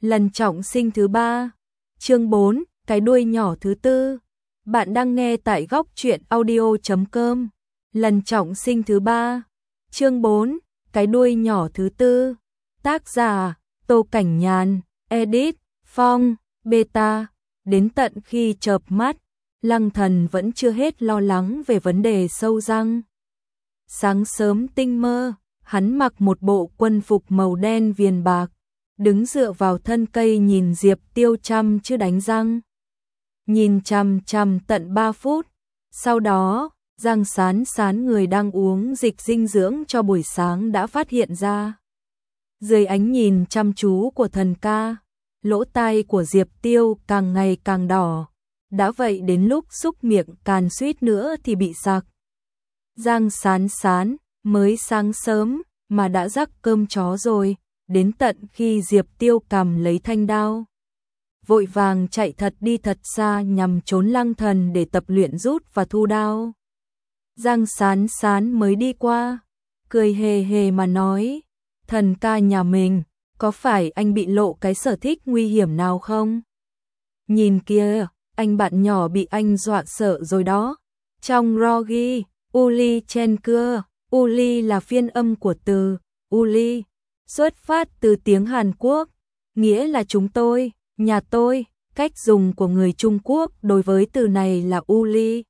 Lần trọng sinh thứ 3. Chương 4, cái đuôi nhỏ thứ 4. Bạn đang nghe tại góc truyện audio.com. Lần trọng sinh thứ 3. Chương 4, cái đuôi nhỏ thứ 4. Tác giả: Tô Cảnh Nhàn, edit: Phong, beta. Đến tận khi chợp mắt, Lăng Thần vẫn chưa hết lo lắng về vấn đề sâu răng. Sáng sớm tinh mơ, hắn mặc một bộ quân phục màu đen viền bạc, đứng dựa vào thân cây nhìn Diệp Tiêu chăm chứ đánh răng. Nhìn chằm chằm tận 3 phút, sau đó, Giang Sán Sán người đang uống dịch dinh dưỡng cho buổi sáng đã phát hiện ra. Dưới ánh nhìn chăm chú của thần ca, lỗ tai của Diệp Tiêu càng ngày càng đỏ, đã vậy đến lúc xúc miệng càn suýt nữa thì bị sặc. Giang Sán Sán, mới sáng sớm mà đã rắc cơm chó rồi, đến tận khi Diệp Tiêu cầm lấy thanh đao, vội vàng chạy thật đi thật xa nhằm trốn Lăng Thần để tập luyện rút và thu đao. Giang Sán Sán mới đi qua, cười hề hề mà nói: "Thần ca nhà mình, có phải anh bị lộ cái sở thích nguy hiểm nào không? Nhìn kia, anh bạn nhỏ bị anh dọa sợ rồi đó." Trong Rogi, Uli chen cưa, Uli là phiên âm của từ Uli, xuất phát từ tiếng Hàn Quốc, nghĩa là chúng tôi, nhà tôi. Cách dùng của người Trung Quốc đối với từ này là Uli,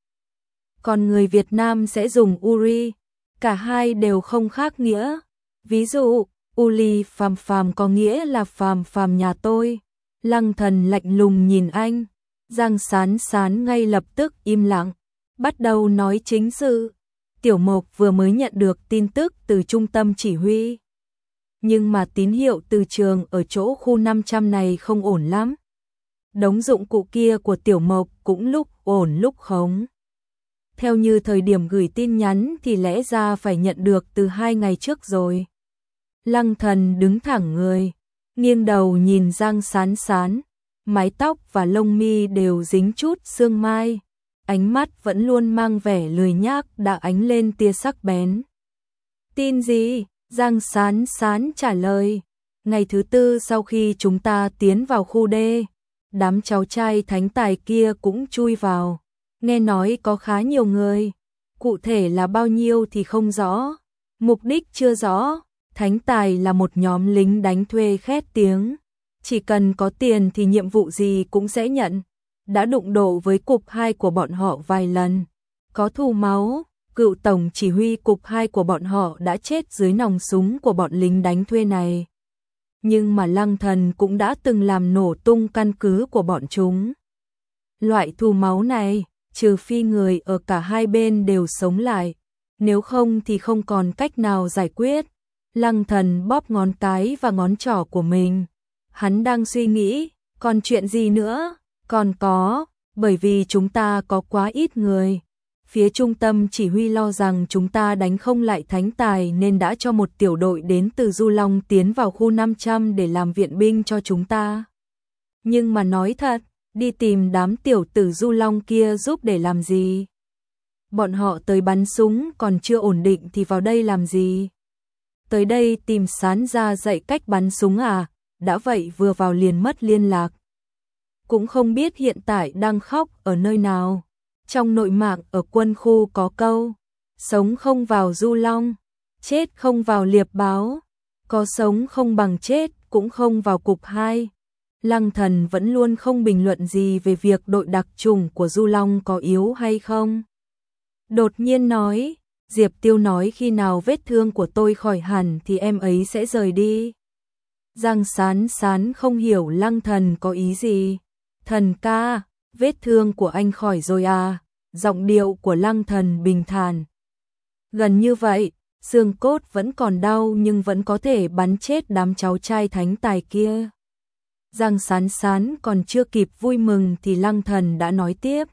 còn người Việt Nam sẽ dùng Uri. Cả hai đều không khác nghĩa. Ví dụ, Uli phàm phàm có nghĩa là phàm phàm nhà tôi. Lăng Thần lạnh lùng nhìn anh. Giang Sán Sán ngay lập tức im lặng, bắt đầu nói chính sự. Tiểu Mộc vừa mới nhận được tin tức từ trung tâm chỉ huy, nhưng mà tín hiệu từ trường ở chỗ khu 500 này không ổn lắm. Đống dụng cụ kia của Tiểu Mộc cũng lúc ổn lúc không. Theo như thời điểm gửi tin nhắn thì lẽ ra phải nhận được từ 2 ngày trước rồi. Lăng Thần đứng thẳng người, nghiêng đầu nhìn Giang Sán Sán, mái tóc và lông mi đều dính chút sương mai, ánh mắt vẫn luôn mang vẻ lười nhác đã ánh lên tia sắc bén. "Tin gì?" Giang Sán Sán trả lời. "Ngày thứ 4 sau khi chúng ta tiến vào khu D, đám cháu trai thánh tài kia cũng chui vào. Nghe nói có khá nhiều người, cụ thể là bao nhiêu thì không rõ, mục đích chưa rõ. Thánh tài là một nhóm lính đánh thuê khét tiếng, chỉ cần có tiền thì nhiệm vụ gì cũng sẽ nhận. Đã đụng độ với cục 2 của bọn họ vài lần, có thù máu. Cựu tổng chỉ huy cục 2 của bọn họ đã chết dưới nòng súng của bọn lính đánh thuê này. Nhưng mà Lăng Thần cũng đã từng làm nổ tung căn cứ của bọn chúng. Loại thù máu này, trừ phi người ở cả hai bên đều sống lại, nếu không thì không còn cách nào giải quyết." Lăng Thần bóp ngón cái và ngón trỏ của mình. Hắn đang suy nghĩ, còn chuyện gì nữa? Còn có, bởi vì chúng ta có quá ít người. Phía trung tâm chỉ huy lo rằng chúng ta đánh không lại thánh tài nên đã cho một tiểu đội đến từ Du Long tiến vào khu 500 để làm viện binh cho chúng ta. Nhưng mà nói thật, đi tìm đám tiểu tử Du Long kia giúp để làm gì? Bọn họ tới bắn súng còn chưa ổn định thì vào đây làm gì? Tới đây tìm Sán ra dạy cách bắn súng à? Đã vậy vừa vào liền mất liên lạc. Cũng không biết hiện tại đang khóc ở nơi nào. Trong nội mạng ở quân khu có câu: sống không vào Du Long, chết không vào Liệp Báo, có sống không bằng chết cũng không vào cục 2. Lăng Thần vẫn luôn không bình luận gì về việc đội đặc chủng của Du Long có yếu hay không. Đột nhiên nói: "Diệp Tiêu nói khi nào vết thương của tôi khỏi hẳn thì em ấy sẽ rời đi." Giang Sán Sán không hiểu Lăng Thần có ý gì. "Thần ca, vết thương của anh khỏi rồi à?" Giọng điệu của Lăng Thần bình thản. "Gần như vậy, xương cốt vẫn còn đau nhưng vẫn có thể bắn chết đám cháu trai thánh tài kia." Giang Sán Sán còn chưa kịp vui mừng thì Lăng Thần đã nói tiếp: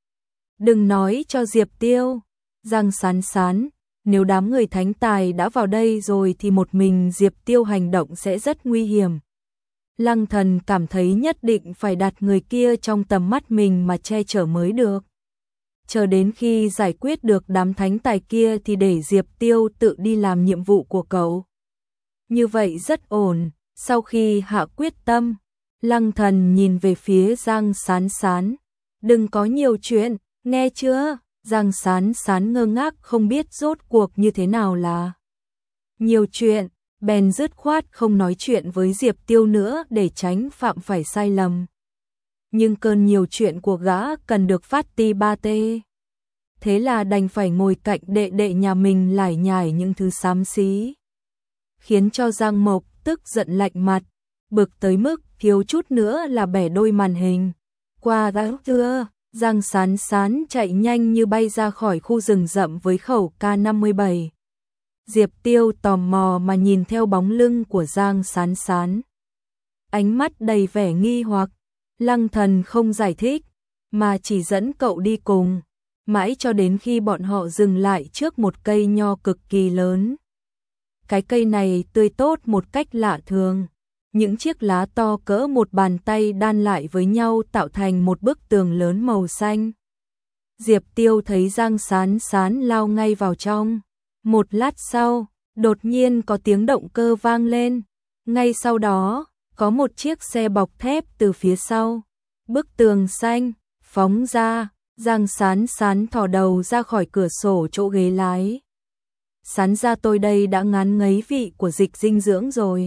"Đừng nói cho Diệp Tiêu." "Giang Sán Sán, nếu đám người thánh tài đã vào đây rồi thì một mình Diệp Tiêu hành động sẽ rất nguy hiểm." Lăng Thần cảm thấy nhất định phải đặt người kia trong tầm mắt mình mà che chở mới được. Chờ đến khi giải quyết được đám thánh tài kia thì để Diệp Tiêu tự đi làm nhiệm vụ của cậu. Như vậy rất ổn. Sau khi hạ quyết tâm, Lăng Thần nhìn về phía Giang Sán Sán. Đừng có nhiều chuyện, nghe chưa? Giang Sán Sán ngơ ngác không biết rốt cuộc như thế nào là nhiều chuyện, bèn dứt khoát không nói chuyện với Diệp Tiêu nữa để tránh phạm phải sai lầm. Nhưng cơn nhiều chuyện của gã cần được phát ti ba tê. Thế là đành phải ngồi cạnh đệ đệ nhà mình lải nhải những thứ xám xí, khiến cho Giang Mộc tức giận lạnh mặt, bực tới mức thiếu chút nữa là bẻ đôi màn hình. Qua đã chưa, Giang Sán Sán chạy nhanh như bay ra khỏi khu rừng rậm với khẩu K57. Diệp Tiêu tò mò mà nhìn theo bóng lưng của Giang Sán Sán, ánh mắt đầy vẻ nghi hoặc. Lăng Thần không giải thích, mà chỉ dẫn cậu đi cùng, mãi cho đến khi bọn họ dừng lại trước một cây nho cực kỳ lớn. Cái cây này tươi tốt một cách lạ thường, những chiếc lá to cỡ một bàn tay đan lại với nhau tạo thành một bức tường lớn màu xanh. Diệp Tiêu thấy Giang Sán Sán lao ngay vào trong. Một lát sau, đột nhiên có tiếng động cơ vang lên. Ngay sau đó, có một chiếc xe bọc thép từ phía sau bức tường xanh phóng ra. Giang Sán Sán thò đầu ra khỏi cửa sổ chỗ ghế lái. Sán ra, tôi đây đã ngán ngấy vị của dịch dinh dưỡng rồi.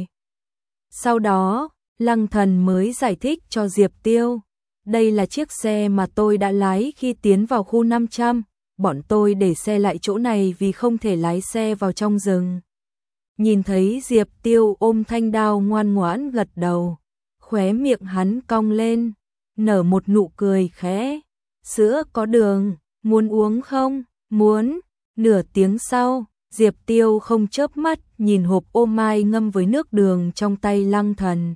Sau đó, Lăng Thần mới giải thích cho Diệp Tiêu. Đây là chiếc xe mà tôi đã lái khi tiến vào khu 500. Bọn tôi để xe lại chỗ này vì không thể lái xe vào trong rừng. Nhìn thấy Diệp Tiêu ôm thanh đao ngoan ngoãn gật đầu, khóe miệng hắn cong lên, nở một nụ cười khẽ. Sữa có đường, muốn uống không? Muốn. Nửa tiếng sau, Diệp Tiêu không chớp mắt nhìn hộp ô mai ngâm với nước đường trong tay Lăng Thần.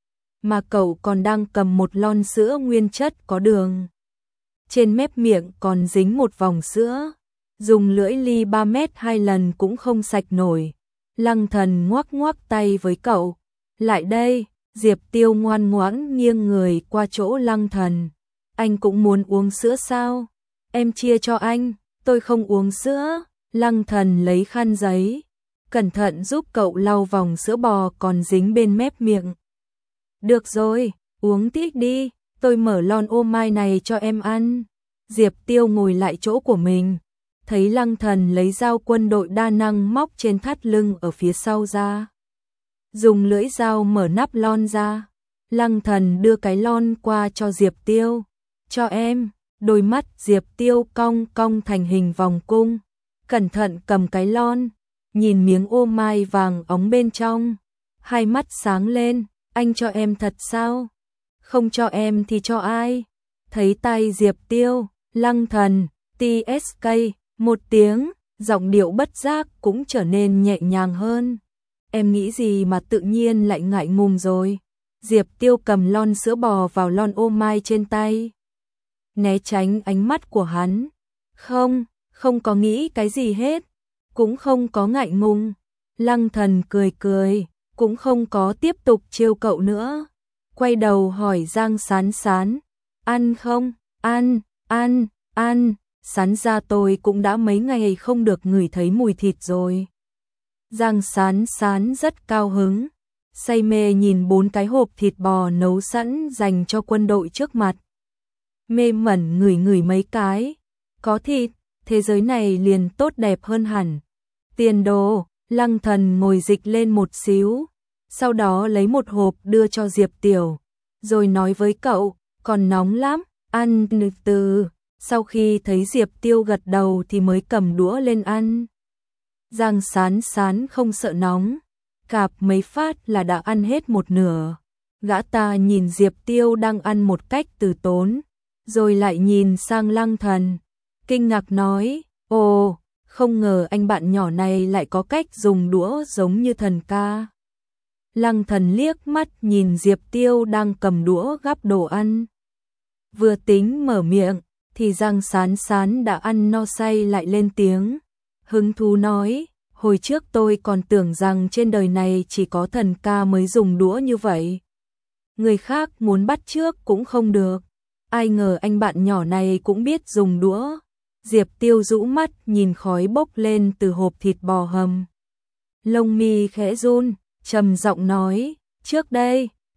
Mà cậu còn đang cầm một lon sữa nguyên chất có đường. Trên mép miệng còn dính một vòng sữa. Dùng lưỡi ly 3 mét 2 lần cũng không sạch nổi. Lăng Thần ngoắc ngoắc tay với cậu. Lại đây. Diệp Tiêu ngoan ngoãn nghiêng người qua chỗ Lăng Thần. Anh cũng muốn uống sữa sao? Em chia cho anh. Tôi không uống sữa. Lăng Thần lấy khăn giấy, cẩn thận giúp cậu lau vòng sữa bò còn dính bên mép miệng. Được rồi, uống tiếp đi, tôi mở lon ô mai này cho em ăn. Diệp Tiêu ngồi lại chỗ của mình, thấy Lăng Thần lấy dao quân đội đa năng móc trên thắt lưng ở phía sau ra. Dùng lưỡi dao mở nắp lon ra. Lăng Thần đưa cái lon qua cho Diệp Tiêu. Cho em. Đôi mắt Diệp Tiêu cong cong thành hình vòng cung. Cẩn thận cầm cái lon, nhìn miếng ô mai vàng óng bên trong. Hai mắt sáng lên. Anh cho em thật sao? Không cho em thì cho ai? Thấy tay Diệp Tiêu, Lăng Thần, TSK, một tiếng, giọng điệu bất giác cũng trở nên nhẹ nhàng hơn. Em nghĩ gì mà tự nhiên lại ngại ngùng rồi? Diệp Tiêu cầm lon sữa bò vào lon ô mai trên tay, né tránh ánh mắt của hắn. Không có nghĩ cái gì hết, cũng không có ngại ngùng. Lăng Thần cười cười, cũng không có tiếp tục trêu cậu nữa. Quay đầu hỏi Giang Sán Sán, ăn không? Ăn. Sán ra, tôi cũng đã mấy ngày không được ngửi thấy mùi thịt rồi. Giang Sán Sán rất cao hứng, say mê nhìn 4 cái hộp thịt bò nấu sẵn dành cho quân đội trước mặt. Mê mẩn ngửi mấy cái, có thịt, thế giới này liền tốt đẹp hơn hẳn. Tiền đồ. Lăng Thần ngồi dịch lên một xíu, sau đó lấy một hộp đưa cho Diệp Tiểu, rồi nói với cậu, còn nóng lắm, ăn từ. Sau khi thấy Diệp Tiêu gật đầu thì mới cầm đũa lên ăn. Giang Sán Sán không sợ nóng, cạp mấy phát là đã ăn hết một nửa. Gã ta nhìn Diệp Tiêu đang ăn một cách từ tốn, rồi lại nhìn sang Lăng Thần, kinh ngạc nói, ồ, không ngờ anh bạn nhỏ này lại có cách dùng đũa giống như thần ca. Lăng Thần liếc mắt nhìn Diệp Tiêu đang cầm đũa gắp đồ ăn. Vừa tính mở miệng, thì Giang Sán Sán đã ăn no say lại lên tiếng. Hứng thú nói, hồi trước tôi còn tưởng rằng trên đời này chỉ có thần ca mới dùng đũa như vậy. Người khác muốn bắt chước cũng không được. Ai ngờ anh bạn nhỏ này cũng biết dùng đũa. Diệp Tiêu rũ mắt nhìn khói bốc lên từ hộp thịt bò hầm. Lông mi khẽ run, trầm giọng nói, trước đây,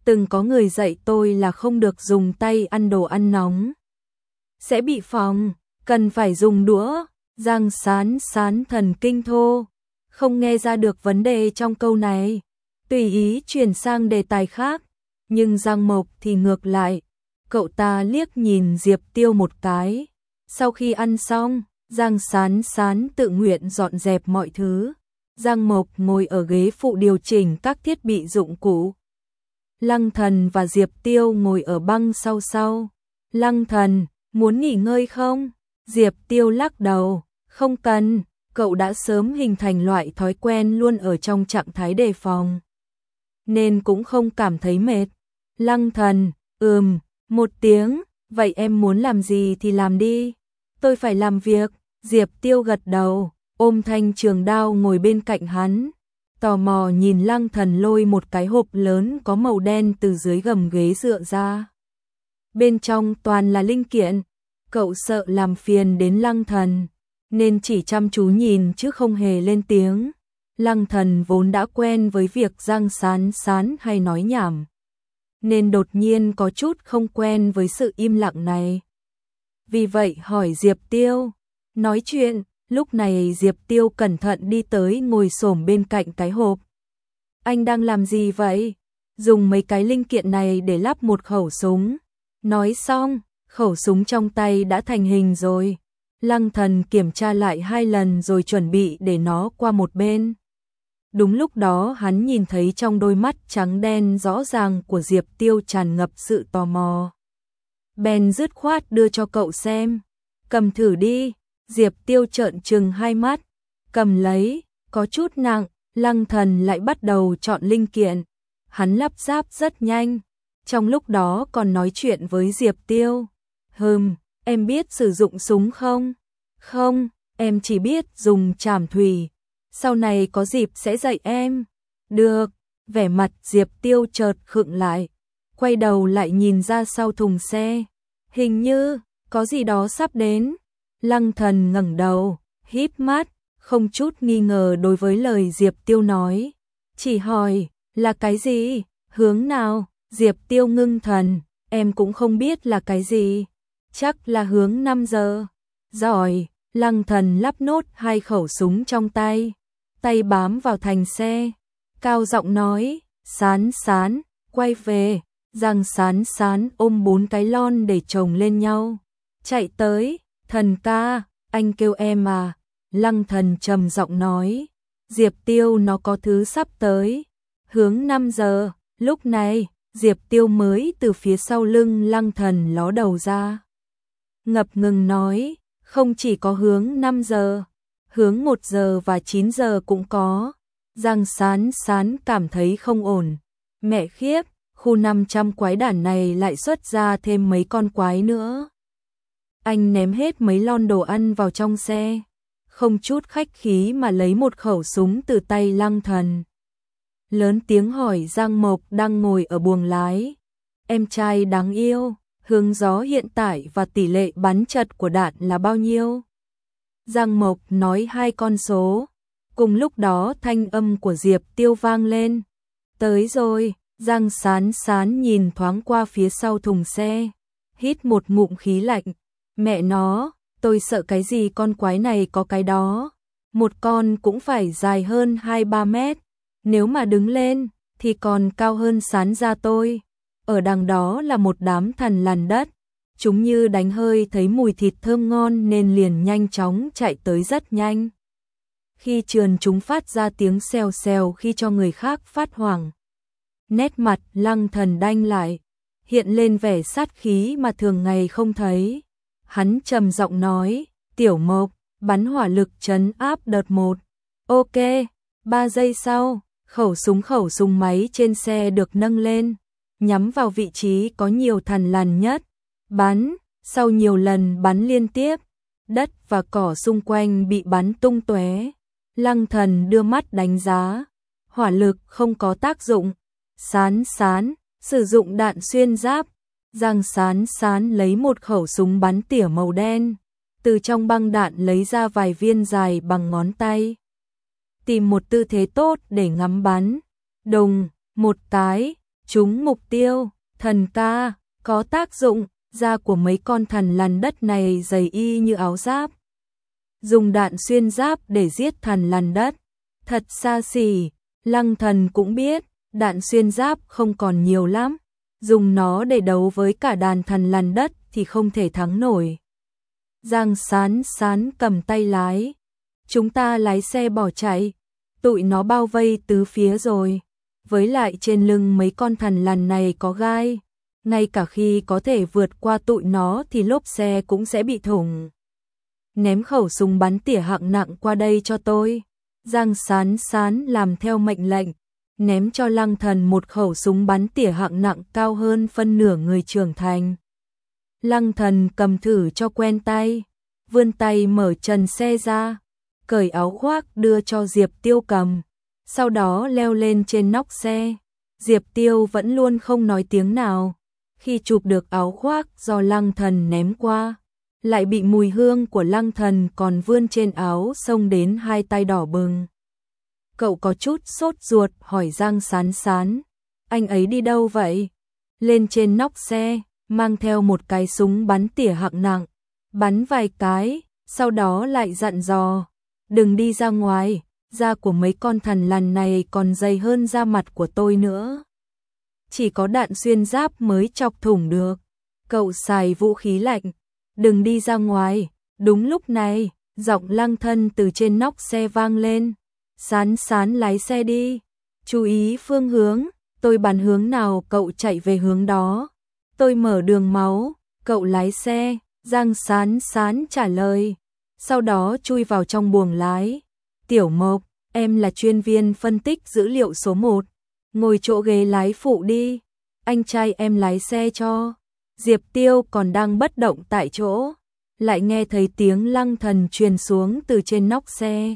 Từng có người dạy tôi là không được dùng tay ăn đồ ăn nóng. Sẽ bị phỏng, cần phải dùng đũa. Giang Sán Sán thần kinh thô, không nghe ra được vấn đề trong câu này. Tùy ý chuyển sang đề tài khác, nhưng Giang Mộc thì ngược lại. Cậu ta liếc nhìn Diệp Tiêu một cái. Sau khi ăn xong, Giang Sán Sán tự nguyện dọn dẹp mọi thứ. Giang Mộc ngồi ở ghế phụ điều chỉnh các thiết bị dụng cụ. Lăng Thần và Diệp Tiêu ngồi ở băng sau sau. Lăng Thần, muốn nghỉ ngơi không? Diệp Tiêu lắc đầu, không cần, cậu đã sớm hình thành loại thói quen luôn ở trong trạng thái đề phòng. Nên cũng không cảm thấy mệt. Lăng Thần, một tiếng, vậy em muốn làm gì thì làm đi. Tôi phải làm việc. Diệp Tiêu gật đầu, ôm thanh trường đao ngồi bên cạnh hắn. Tò mò nhìn Lăng Thần lôi một cái hộp lớn có màu đen từ dưới gầm ghế dựa ra. Bên trong toàn là linh kiện. Cậu sợ làm phiền đến Lăng Thần, nên chỉ chăm chú nhìn chứ không hề lên tiếng. Lăng Thần vốn đã quen với việc Giang Sán Sán hay nói nhảm, nên đột nhiên có chút không quen với sự im lặng này. Vì vậy hỏi Diệp Tiêu. Nói chuyện, lúc này Diệp Tiêu cẩn thận đi tới ngồi xổm bên cạnh cái hộp. Anh đang làm gì vậy? Dùng mấy cái linh kiện này để lắp một khẩu súng. Nói xong, khẩu súng trong tay đã thành hình rồi. Lăng Thần kiểm tra lại 2 lần rồi chuẩn bị để nó qua một bên. Đúng lúc đó hắn nhìn thấy trong đôi mắt trắng đen rõ ràng của Diệp Tiêu tràn ngập sự tò mò. Bèn dứt khoát đưa cho cậu xem. Cầm thử đi. Diệp Tiêu trợn trừng 2 mắt. Cầm lấy, có chút nặng. Lăng Thần lại bắt đầu chọn linh kiện. Hắn lắp ráp rất nhanh. Trong lúc đó còn nói chuyện với Diệp Tiêu. Em biết sử dụng súng không? Không, em chỉ biết dùng trảm thủy. Sau này có dịp sẽ dạy em. Được, vẻ mặt Diệp Tiêu chợt khựng lại. Quay đầu lại nhìn ra sau thùng xe. Hình như, có gì đó sắp đến. Lăng Thần ngẩng đầu, híp mắt, không chút nghi ngờ đối với lời Diệp Tiêu nói. Chỉ hỏi, là cái gì? Hướng nào? Diệp Tiêu ngưng thần, em cũng không biết là cái gì. Chắc là hướng 5 giờ. Giỏi, Lăng Thần lắp nốt 2 khẩu súng trong tay. Tay bám vào thành xe. Cao giọng nói, Sán Sán, quay về. Giang Sán Sán ôm 4 cái lon để chồng lên nhau. Chạy tới, Thần ca, anh kêu em à. Lăng Thần trầm giọng nói. Diệp Tiêu nó có thứ sắp tới. Hướng 5 giờ, lúc này, Diệp Tiêu mới từ phía sau lưng Lăng Thần ló đầu ra. Ngập ngừng nói, không chỉ có hướng 5 giờ, hướng 1 giờ và 9 giờ cũng có. Giang Sán Sán cảm thấy không ổn. Mẹ khiếp, khu 500 quái đản này lại xuất ra thêm mấy con quái nữa. Anh ném hết mấy lon đồ ăn vào trong xe, không chút khách khí mà lấy một khẩu súng từ tay Lăng Thần. Lớn tiếng hỏi Giang Mộc đang ngồi ở buồng lái. Em trai đáng yêu, hướng gió hiện tại và tỷ lệ bắn chật của đạn là bao nhiêu? Giang Mộc nói 2 con số. Cùng lúc đó thanh âm của Diệp Tiêu vang lên. Tới rồi. Giang Sán Sán nhìn thoáng qua phía sau thùng xe, hít một ngụm khí lạnh. Mẹ nó, tôi sợ cái gì con quái này có cái đó. Một con cũng phải dài hơn 2-3 mét. Nếu mà đứng lên, thì còn cao hơn Sán ra tôi. Ở đằng đó là một đám thằn lằn đất. Chúng như đánh hơi thấy mùi thịt thơm ngon nên liền nhanh chóng chạy tới rất nhanh. Khi trườn chúng phát ra tiếng xèo xèo khi cho người khác phát hoảng. Nét mặt Lăng Thần đanh lại, hiện lên vẻ sát khí mà thường ngày không thấy. Hắn trầm giọng nói, Tiểu Mộc, bắn hỏa lực trấn áp đợt 1. Ok, 3 giây sau, khẩu súng máy trên xe được nâng lên, nhắm vào vị trí có nhiều thằn lằn nhất. Bắn, sau nhiều lần bắn liên tiếp, đất và cỏ xung quanh bị bắn tung tóe. Lăng Thần đưa mắt đánh giá, hỏa lực không có tác dụng. Sán Sán, sử dụng đạn xuyên giáp. Giang Sán Sán lấy một khẩu súng bắn tỉa màu đen, từ trong băng đạn lấy ra vài viên dài bằng ngón tay. Tìm một tư thế tốt để ngắm bắn. Đùng, một cái, Trúng mục tiêu, thần ca, có tác dụng, da của mấy con thằn lằn đất này dày y như áo giáp. Dùng đạn xuyên giáp để giết thằn lằn đất, thật xa xỉ. Lăng Thần cũng biết, đạn xuyên giáp không còn nhiều lắm, dùng nó để đấu với cả đàn thằn lằn đất thì không thể thắng nổi. Giang Sán Sán cầm tay lái, chúng ta lái xe bỏ chạy, tụi nó bao vây tứ phía rồi, với lại trên lưng mấy con thằn lằn này có gai, ngay cả khi có thể vượt qua tụi nó thì lốp xe cũng sẽ bị thủng. Ném khẩu súng bắn tỉa hạng nặng qua đây cho tôi. Giang Sán Sán làm theo mệnh lệnh, ném cho Lăng Thần một khẩu súng bắn tỉa hạng nặng cao hơn phân nửa người trưởng thành. Lăng Thần cầm thử cho quen tay, vươn tay mở trần xe ra, cởi áo khoác đưa cho Diệp Tiêu cầm, sau đó leo lên trên nóc xe. Diệp Tiêu vẫn luôn không nói tiếng nào, khi chụp được áo khoác do Lăng Thần ném qua, lại bị mùi hương của Lăng Thần còn vươn trên áo xông đến hai tay đỏ bừng. Cậu có chút sốt ruột hỏi Giang Sán Sán, anh ấy đi đâu vậy? Lên trên nóc xe, mang theo một cái súng bắn tỉa hạng nặng, bắn vài cái, sau đó lại dặn dò, đừng đi ra ngoài, da của mấy con thằn lằn này còn dày hơn da mặt của tôi nữa. Chỉ có đạn xuyên giáp mới chọc thủng được. Cậu xài vũ khí lạnh, đừng đi ra ngoài. Đúng lúc này, giọng Lăng Thân từ trên nóc xe vang lên. Sán Sán lái xe đi, chú ý phương hướng, tôi bắn hướng nào cậu chạy về hướng đó. Tôi mở đường máu, cậu lái xe. Giang Sán Sán trả lời, sau đó chui vào trong buồng lái. Tiểu Mộc, em là chuyên viên phân tích dữ liệu số 1, ngồi chỗ ghế lái phụ đi, anh trai em lái xe cho. Diệp Tiêu còn đang bất động tại chỗ, lại nghe thấy tiếng Lăng Thần truyền xuống từ trên nóc xe.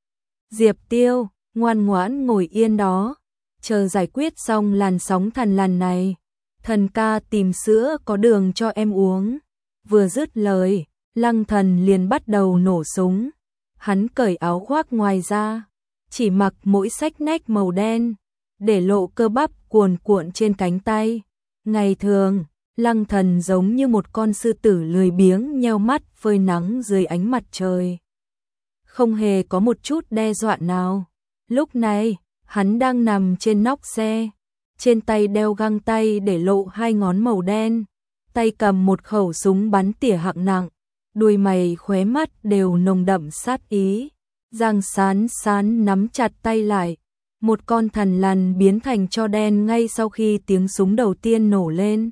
Diệp Tiêu, ngoan ngoãn ngồi yên đó, chờ giải quyết xong làn sóng thằn lằn này. Thần ca tìm sữa có đường cho em uống. Vừa dứt lời, Lăng Thần liền bắt đầu nổ súng. Hắn cởi áo khoác ngoài ra, chỉ mặc mỗi xách nách màu đen, để lộ cơ bắp cuồn cuộn trên cánh tay. Ngày thường, Lăng Thần giống như một con sư tử lười biếng nheo mắt phơi nắng dưới ánh mặt trời, không hề có một chút đe dọa nào. Lúc này, hắn đang nằm trên nóc xe, trên tay đeo găng tay để lộ hai ngón màu đen, tay cầm một khẩu súng bắn tỉa hạng nặng, đuôi mày khóe mắt đều nồng đậm sát ý. Giang Sán Sán nắm chặt tay lại, một con thằn lằn biến thành tro đen ngay sau khi tiếng súng đầu tiên nổ lên.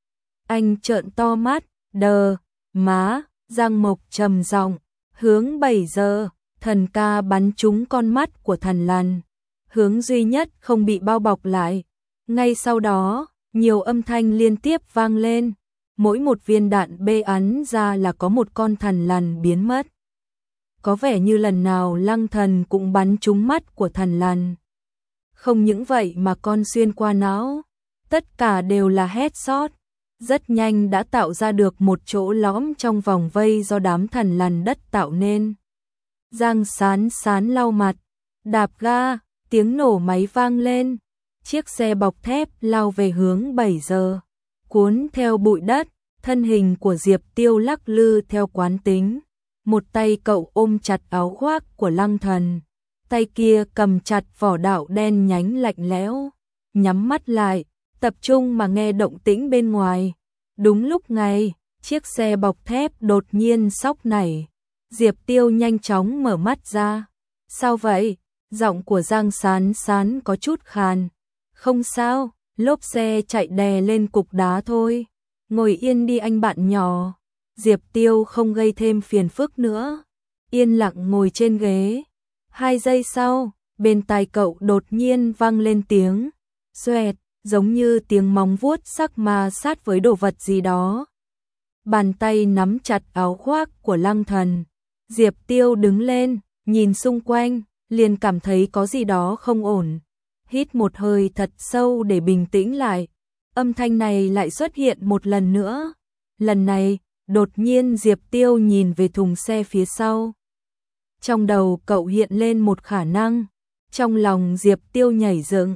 Anh trợn to mắt, đờ, má, Giang Mộc trầm giọng, hướng 7 giờ, thần ca bắn trúng con mắt của thằn lằn, hướng duy nhất không bị bao bọc lại. Ngay sau đó, nhiều âm thanh liên tiếp vang lên, mỗi một viên đạn bắn ra là có một con thằn lằn biến mất. Có vẻ như lần nào Lăng Thần cũng bắn trúng mắt của thằn lằn. Không những vậy mà con xuyên qua não, tất cả đều là headshot, rất nhanh đã tạo ra được một chỗ lõm trong vòng vây do đám thằn lằn đất tạo nên. Giang Sán Sán lau mặt, đạp ga, tiếng nổ máy vang lên, chiếc xe bọc thép lao về hướng 7 giờ, cuốn theo bụi đất, thân hình của Diệp Tiêu lắc lư theo quán tính. Một tay cậu ôm chặt áo khoác của Lăng Thần, tay kia cầm chặt vỏ đạo đen nhánh lạnh lẽo, nhắm mắt lại, tập trung mà nghe động tĩnh bên ngoài. Đúng lúc này, chiếc xe bọc thép đột nhiên xóc nảy. Diệp Tiêu nhanh chóng mở mắt ra. Sao vậy? Giọng của Giang Sán Sán có chút khàn. Không sao, lốp xe chạy đè lên cục đá thôi. Ngồi yên đi anh bạn nhỏ. Diệp Tiêu không gây thêm phiền phức nữa, yên lặng ngồi trên ghế. 2 giây sau, bên tai cậu đột nhiên vang lên tiếng xoẹt, giống như tiếng móng vuốt sắc ma sát với đồ vật gì đó. Bàn tay nắm chặt áo khoác của Lăng Thần. Diệp Tiêu đứng lên, nhìn xung quanh, liền cảm thấy có gì đó không ổn. Hít một hơi thật sâu để bình tĩnh lại. Âm thanh này lại xuất hiện một lần nữa. Lần này, đột nhiên Diệp Tiêu nhìn về thùng xe phía sau. Trong đầu cậu hiện lên một khả năng. Trong lòng Diệp Tiêu nhảy dựng.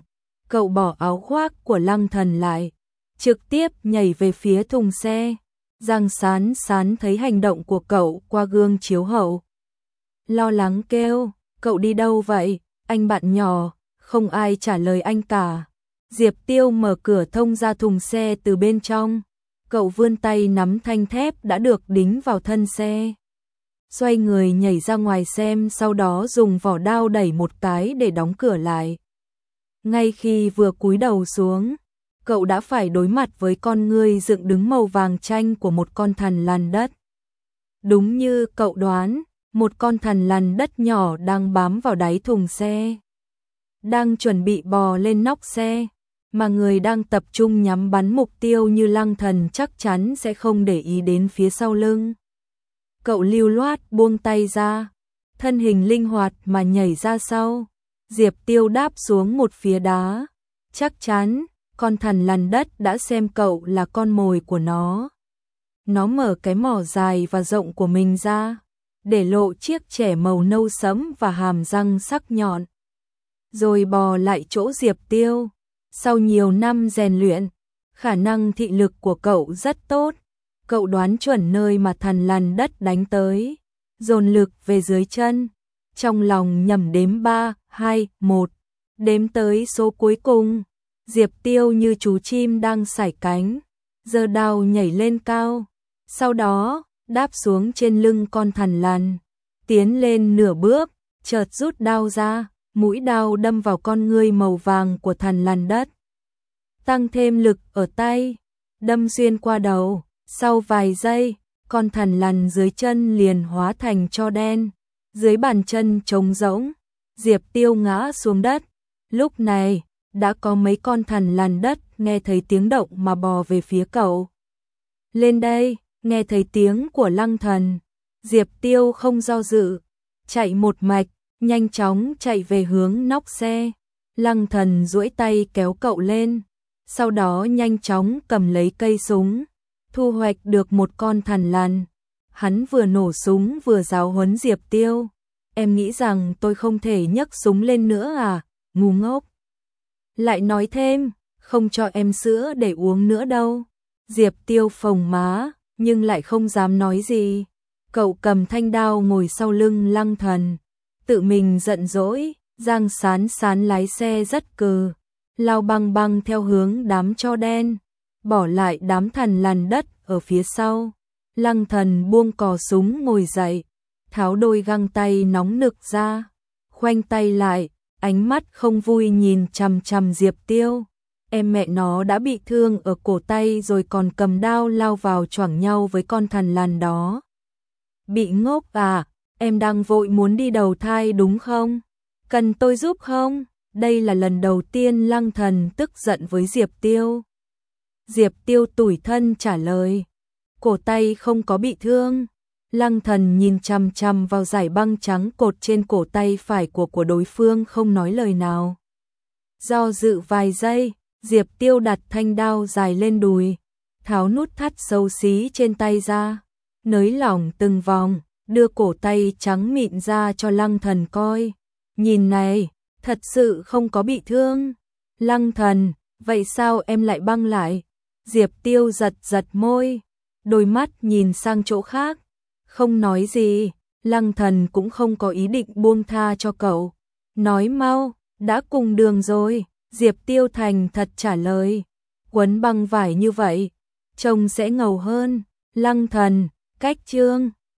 Cậu bỏ áo khoác của Lăng Thần lại, trực tiếp nhảy về phía thùng xe. Giang Sán Sán thấy hành động của cậu qua gương chiếu hậu. Lo lắng kêu, cậu đi đâu vậy, anh bạn nhỏ, không ai trả lời anh cả. Diệp Tiêu mở cửa thông ra thùng xe từ bên trong. Cậu vươn tay nắm thanh thép đã được đính vào thân xe. Xoay người nhảy ra ngoài xem, sau đó dùng vỏ đao đẩy một cái để đóng cửa lại. Ngay khi vừa cúi đầu xuống, cậu đã phải đối mặt với con ngươi dựng đứng màu vàng chanh của một con thằn lằn đất. Đúng như cậu đoán, một con thằn lằn đất nhỏ đang bám vào đáy thùng xe, đang chuẩn bị bò lên nóc xe, mà người đang tập trung nhắm bắn mục tiêu như Lăng Thần chắc chắn sẽ không để ý đến phía sau lưng. Cậu lưu loát buông tay ra, thân hình linh hoạt mà nhảy ra sau. Diệp Tiêu đáp xuống một phía đá, chắc chắn con thằn lằn đất đã xem cậu là con mồi của nó. Nó mở cái mỏ dài và rộng của mình ra, để lộ chiếc chẻ màu nâu sẫm và hàm răng sắc nhọn. Rồi bò lại chỗ Diệp Tiêu. Sau nhiều năm rèn luyện, khả năng thị lực của cậu rất tốt. Cậu đoán chuẩn nơi mà thằn lằn đất đánh tới, dồn lực về dưới chân, trong lòng nhẩm đếm 3, 2, 1, đếm tới số cuối cùng. Diệp Tiêu như chú chim đang sải cánh, giơ đao nhảy lên cao, sau đó đáp xuống trên lưng con thằn lằn, tiến lên nửa bước, chợt rút đao ra, mũi đao đâm vào con ngươi màu vàng của thằn lằn đất. Tăng thêm lực ở tay, đâm xuyên qua đầu, sau vài giây, con thằn lằn dưới chân liền hóa thành tro đen, dưới bàn chân trống rỗng. Diệp Tiêu ngã xuống đất. Lúc này, đã có mấy con thằn lằn đất nghe thấy tiếng động mà bò về phía cậu. Lên đây, nghe thấy tiếng của Lăng Thần, Diệp Tiêu không do dự, chạy một mạch, nhanh chóng chạy về hướng nóc xe. Lăng Thần duỗi tay kéo cậu lên, sau đó nhanh chóng cầm lấy cây súng, thu hoạch được một con thằn lằn. Hắn vừa nổ súng vừa giáo huấn Diệp Tiêu. Em nghĩ rằng tôi không thể nhấc súng lên nữa à, ngu ngốc. Lại nói thêm, không cho em sữa để uống nữa đâu. Diệp Tiêu phồng má, nhưng lại không dám nói gì. Cậu cầm thanh đao ngồi sau lưng Lăng Thần, tự mình giận dỗi. Giang Sán Sán lái xe rất cừ, lao băng băng theo hướng đám tro đen, bỏ lại đám thằn lằn đất ở phía sau. Lăng Thần buông cò súng ngồi dậy, tháo đôi găng tay nóng nực ra, khoanh tay lại, ánh mắt không vui nhìn chằm chằm Diệp Tiêu. Em mẹ nó đã bị thương ở cổ tay rồi còn cầm đao lao vào choảng nhau với con thằn lằn đó. Bị ngốc à, em đang vội muốn đi đầu thai đúng không? Cần tôi giúp không? Đây là lần đầu tiên Lăng Thần tức giận với Diệp Tiêu. Diệp Tiêu tủi thân trả lời, cổ tay không có bị thương. Lăng Thần nhìn chằm chằm vào dải băng trắng cột trên cổ tay phải của đối phương không nói lời nào. Do dự vài giây, Diệp Tiêu đặt thanh đao dài lên đùi, tháo nút thắt xấu xí trên tay ra, nới lỏng từng vòng, đưa cổ tay trắng mịn ra cho Lăng Thần coi. Nhìn này, thật sự không có bị thương. Lăng Thần, vậy sao em lại băng lại? Diệp Tiêu giật giật môi, đôi mắt nhìn sang chỗ khác, không nói gì. Lăng Thần cũng không có ý định buông tha cho cậu. Nói mau, đã cùng đường rồi. Diệp Tiêu thành thật trả lời, quấn băng vải như vậy, trông sẽ ngầu hơn. Lăng Thần, cách chương